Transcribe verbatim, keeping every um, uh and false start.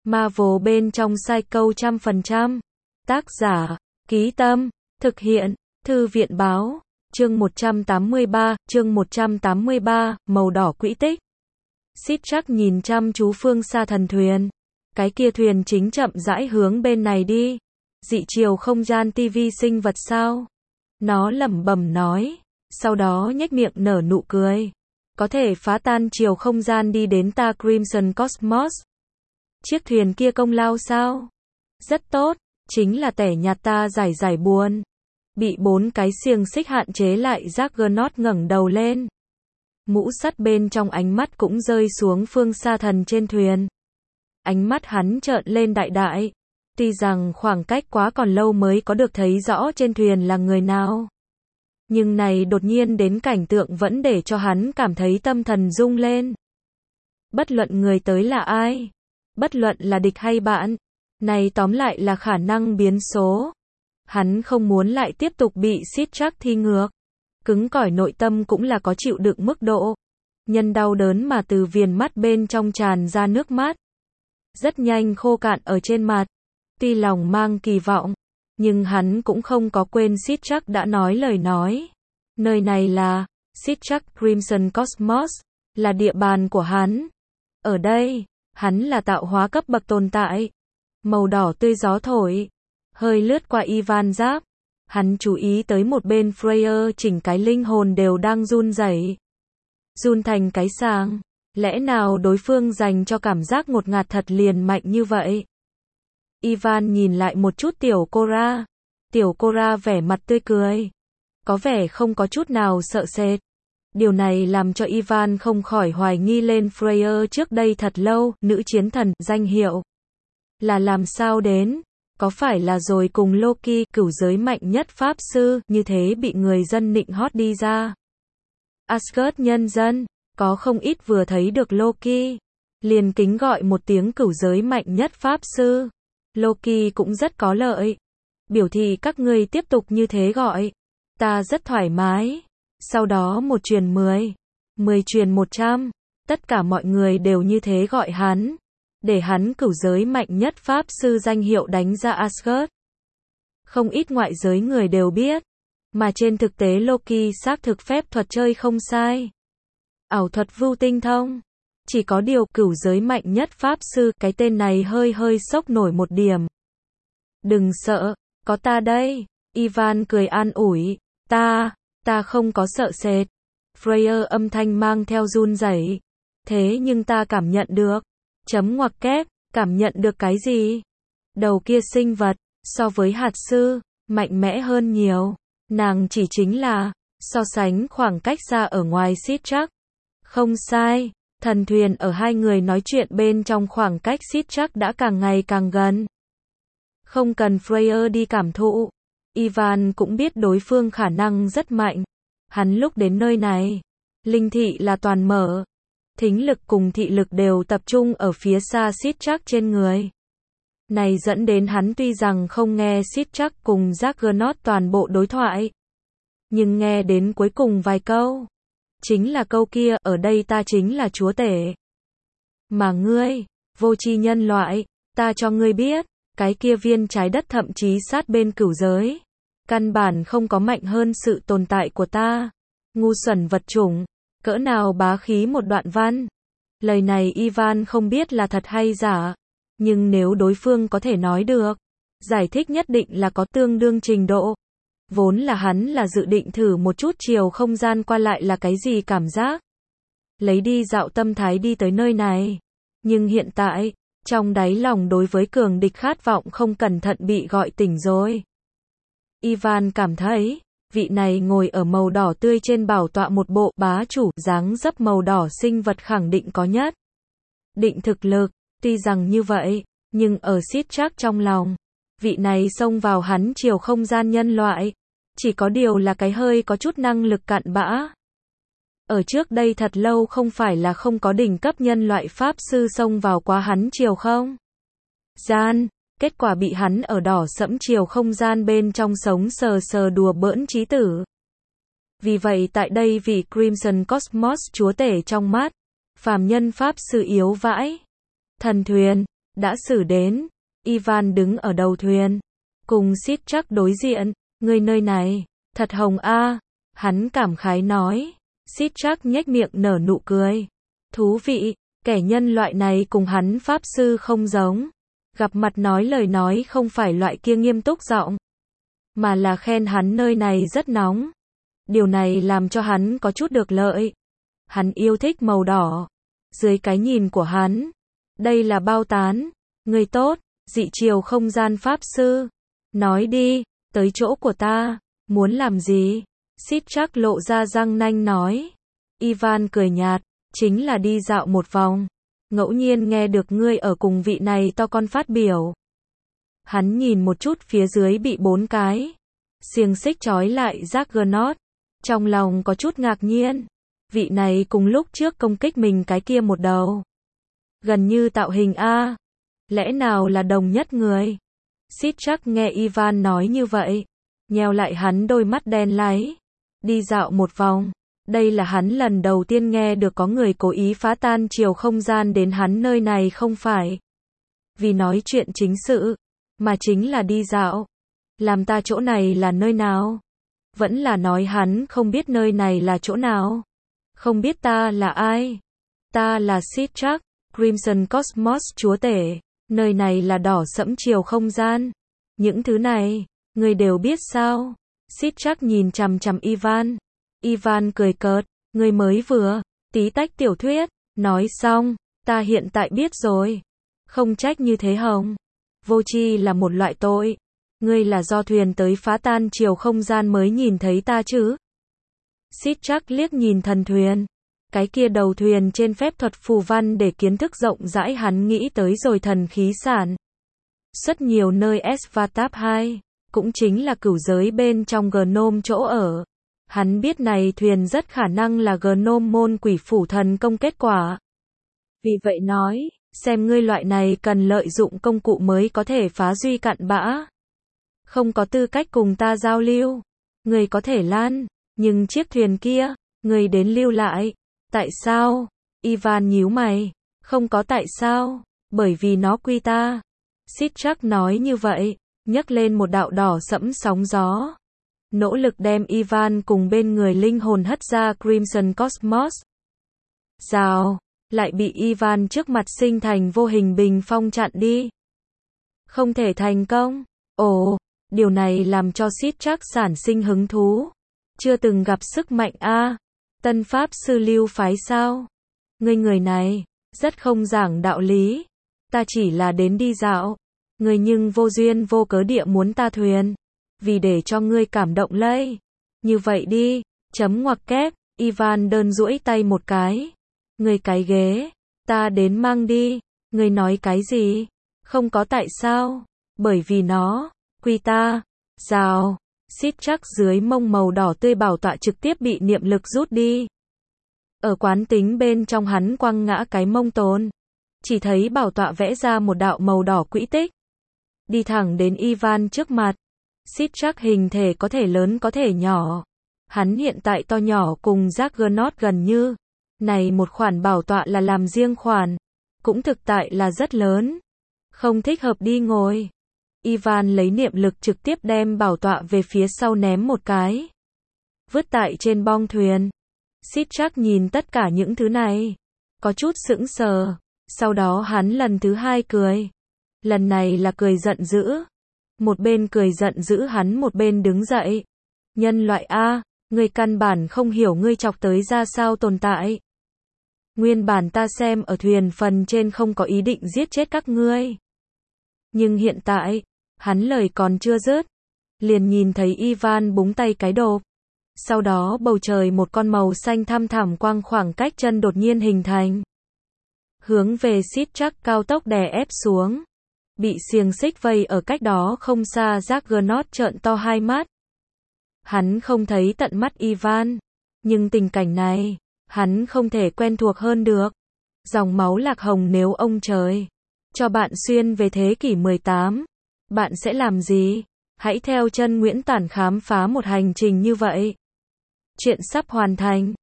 Marvel bên trong Psycho trăm phần trăm. Tác giả, Ký Tâm, thực hiện, Thư viện Báo, chương một trăm tám mươi ba, chương một trăm tám mươi ba, màu đỏ quỹ tích. Sittrak nhìn chăm chú phương xa thần thuyền. Cái kia thuyền chính chậm rãi hướng bên này đi. Dị chiều không gian tivi sinh vật sao? Nó lẩm bẩm nói, sau đó nhếch miệng nở nụ cười. Có thể phá tan chiều không gian đi đến ta Crimson Cosmos. Chiếc thuyền kia công lao sao? Rất tốt, chính là tẻ nhạt ta giải giải buồn. Bị bốn cái xiềng xích hạn chế lại, Juggernaut ngẩng đầu lên. Mũ sắt bên trong ánh mắt cũng rơi xuống phương xa thần trên thuyền. Ánh mắt hắn trợn lên đại đại. Tuy rằng khoảng cách quá còn lâu mới có được thấy rõ trên thuyền là người nào. Nhưng này đột nhiên đến cảnh tượng vẫn để cho hắn cảm thấy tâm thần rung lên. Bất luận người tới là ai, bất luận là địch hay bạn, này tóm lại là khả năng biến số. Hắn không muốn lại tiếp tục bị Sittrak thi ngược. Cứng cỏi nội tâm cũng là có chịu đựng mức độ. Nhân đau đớn mà từ viền mắt bên trong tràn ra nước mắt. Rất nhanh khô cạn ở trên mặt. Tuy lòng mang kỳ vọng, nhưng hắn cũng không có quên Sittrak đã nói lời nói. Nơi này là Sittrak Crimson Cosmos, là địa bàn của hắn. Ở đây, hắn là tạo hóa cấp bậc tồn tại. Màu đỏ tươi gió thổi, hơi lướt qua Ivan Giáp. Hắn chú ý tới một bên Freya chỉnh cái linh hồn đều đang run rẩy. Run thành cái sàng. Lẽ nào đối phương dành cho cảm giác ngột ngạt thật liền mạnh như vậy? Ivan nhìn lại một chút tiểu Cora. Tiểu Cora vẻ mặt tươi cười. Có vẻ không có chút nào sợ sệt. Điều này làm cho Ivan không khỏi hoài nghi lên Freya trước đây thật lâu, nữ chiến thần, danh hiệu. Là làm sao đến? Có phải là rồi cùng Loki, cửu giới mạnh nhất pháp sư, như thế bị người dân nịnh hót đi ra? Asgard nhân dân, có không ít vừa thấy được Loki, liền kính gọi một tiếng cửu giới mạnh nhất pháp sư. Loki cũng rất có lợi. Biểu thị các ngươi tiếp tục như thế gọi. Ta rất thoải mái. Sau đó một truyền mười, mười truyền một trăm. Tất cả mọi người đều như thế gọi hắn. Để hắn cửu giới mạnh nhất pháp sư danh hiệu đánh ra Asgard. Không ít ngoại giới người đều biết. Mà trên thực tế Loki xác thực phép thuật chơi không sai. Ảo thuật vưu tinh thông. Chỉ có điều cửu giới mạnh nhất pháp sư, cái tên này hơi hơi sốc nổi một điểm. Đừng sợ, có ta đây. Ivan cười an ủi. Ta, ta không có sợ sệt. Freya âm thanh mang theo run rẩy. Thế nhưng ta cảm nhận được. Chấm ngoặc kép, cảm nhận được cái gì? Đầu kia sinh vật, so với hạt sư, mạnh mẽ hơn nhiều. Nàng chỉ chính là, so sánh khoảng cách xa ở ngoài Sittrak. Không sai, thần thuyền ở hai người nói chuyện bên trong khoảng cách Sittrak đã càng ngày càng gần. Không cần Freya đi cảm thụ. Ivan cũng biết đối phương khả năng rất mạnh. Hắn lúc đến nơi này, linh thị là toàn mở. Thính lực cùng thị lực đều tập trung ở phía xa Sittrak trên người. Này dẫn đến hắn tuy rằng không nghe Sittrak cùng Juggernaut toàn bộ đối thoại, nhưng nghe đến cuối cùng vài câu. Chính là câu kia, ở đây ta chính là chúa tể. Mà ngươi, vô tri nhân loại, ta cho ngươi biết, cái kia viên trái đất thậm chí sát bên cửu giới. Căn bản không có mạnh hơn sự tồn tại của ta. Ngu xuẩn vật chủng. Cỡ nào bá khí một đoạn văn. Lời này Ivan không biết là thật hay giả. Nhưng nếu đối phương có thể nói được, giải thích nhất định là có tương đương trình độ. Vốn là hắn là dự định thử một chút chiều không gian qua lại là cái gì cảm giác. Lấy đi dạo tâm thái đi tới nơi này. Nhưng hiện tại, trong đáy lòng đối với cường địch khát vọng không cẩn thận bị gọi tỉnh rồi. Ivan cảm thấy, vị này ngồi ở màu đỏ tươi trên bảo tọa một bộ bá chủ dáng dấp màu đỏ sinh vật khẳng định có nhất định thực lực. Tuy rằng như vậy, nhưng ở Sittrak trong lòng, vị này xông vào hắn chiều không gian nhân loại, chỉ có điều là cái hơi có chút năng lực cặn bã. Ở trước đây thật lâu không phải là không có đỉnh cấp nhân loại pháp sư xông vào quá hắn chiều không gian, kết quả bị hắn ở đỏ sẫm chiều không gian bên trong sống sờ sờ đùa bỡn chí tử. Vì vậy tại đây vị Crimson Cosmos chúa tể trong mắt, phàm nhân pháp sư yếu vãi. Thần thuyền, đã xử đến. Ivan đứng ở đầu thuyền, cùng Sidrak đối diện. Người nơi này, thật hồng a. Hắn cảm khái nói. Sidrak nhếch miệng nở nụ cười. Thú vị, kẻ nhân loại này cùng hắn pháp sư không giống. Gặp mặt nói lời nói không phải loại kia nghiêm túc giọng, mà là khen hắn nơi này rất nóng. Điều này làm cho hắn có chút được lợi. Hắn yêu thích màu đỏ. Dưới cái nhìn của hắn, đây là bao tán. Người tốt, dị triều không gian pháp sư. Nói đi, tới chỗ của ta, muốn làm gì? Sidrak lộ ra răng nanh nói. Ivan cười nhạt, chính là đi dạo một vòng. Ngẫu nhiên nghe được ngươi ở cùng vị này to con phát biểu. Hắn nhìn một chút phía dưới bị bốn cái xiềng xích trói lại Juggernaut, trong lòng có chút ngạc nhiên. Vị này cùng lúc trước công kích mình cái kia một đầu, gần như tạo hình a, lẽ nào là đồng nhất người? Sidrak nghe Ivan nói như vậy, nheo lại hắn đôi mắt đen láy. Đi dạo một vòng, đây là hắn lần đầu tiên nghe được có người cố ý phá tan chiều không gian đến hắn nơi này, không phải vì nói chuyện chính sự, mà chính là đi dạo. Làm ta chỗ này là nơi nào? Vẫn là nói hắn không biết nơi này là chỗ nào? Không biết ta là ai? Ta là Sidrak, Crimson Cosmos chúa tể. Nơi này là đỏ sẫm chiều không gian. Những thứ này, người đều biết sao? Sidrak nhìn chằm chằm Ivan. Ivan cười cợt, người mới vừa tí tách tiểu thuyết. Nói xong, ta hiện tại biết rồi. Không trách như thế hồng. Vô tri là một loại tội. Ngươi là do thuyền tới phá tan chiều không gian mới nhìn thấy ta chứ? Sidrak liếc nhìn thần thuyền. Cái kia đầu thuyền trên phép thuật phù văn để kiến thức rộng rãi, hắn nghĩ tới rồi thần khí sản xuất nhiều nơi Svartalf hai, cũng chính là cửu giới bên trong Gnome chỗ ở. Hắn biết này thuyền rất khả năng là Gnome môn quỷ phủ thần công kết quả. Vì vậy nói, xem ngươi loại này cần lợi dụng công cụ mới có thể phá duy cặn bã. Không có tư cách cùng ta giao lưu. Người có thể lan, nhưng chiếc thuyền kia, người đến lưu lại. Tại sao? Ivan nhíu mày. Không có tại sao, bởi vì nó quy ta. Sidrak nói như vậy, nhấc lên một đạo đỏ sẫm sóng gió. Nỗ lực đem Ivan cùng bên người linh hồn hất ra Crimson Cosmos. Rào, lại bị Ivan trước mặt sinh thành vô hình bình phong chặn đi. Không thể thành công. Ồ, điều này làm cho Sidrak sản sinh hứng thú. Chưa từng gặp sức mạnh a. Tân pháp sư lưu phái sao? Ngươi người này, rất không giảng đạo lý. Ta chỉ là đến đi dạo. Ngươi nhưng vô duyên vô cớ địa muốn ta thuyền. Vì để cho ngươi cảm động lây. Như vậy đi, chấm ngoặc kép, Ivan đơn duỗi tay một cái. Ngươi cái ghế, ta đến mang đi. Ngươi nói cái gì? Không có tại sao, bởi vì nó quy ta. Rào, Sidrak dưới mông màu đỏ tươi bảo tọa trực tiếp bị niệm lực rút đi. Ở quán tính bên trong hắn quăng ngã cái mông tồn. Chỉ thấy bảo tọa vẽ ra một đạo màu đỏ quỹ tích. Đi thẳng đến Ivan trước mặt. Sidrak hình thể có thể lớn có thể nhỏ. Hắn hiện tại to nhỏ cùng Juggernaut gần như. Này một khoản bảo tọa là làm riêng khoản. Cũng thực tại là rất lớn. Không thích hợp đi ngồi. Ivan lấy niệm lực trực tiếp đem bảo tọa về phía sau ném một cái. Vứt tại trên bong thuyền. Sidrak nhìn tất cả những thứ này. Có chút sững sờ. Sau đó hắn lần thứ hai cười. Lần này là cười giận dữ. Một bên cười giận dữ hắn một bên đứng dậy. Nhân loại A, ngươi căn bản không hiểu ngươi chọc tới ra sao tồn tại. Nguyên bản ta xem ở thuyền phần trên không có ý định giết chết các ngươi. Nhưng hiện tại, hắn lời còn chưa dứt. Liền nhìn thấy Ivan búng tay cái đột. Sau đó bầu trời một con màu xanh thăm thẳm quang khoảng cách chân đột nhiên hình thành. Hướng về Sidrak cao tốc đè ép xuống. Bị xiềng xích vây ở cách đó không xa, Juggernaut trợn to hai mắt. Hắn không thấy tận mắt Ivan. Nhưng tình cảnh này, hắn không thể quen thuộc hơn được. Dòng máu lạc hồng, nếu ông trời cho bạn xuyên về thế kỷ mười tám, bạn sẽ làm gì? Hãy theo chân Nguyễn Toản khám phá một hành trình như vậy. Chuyện sắp hoàn thành.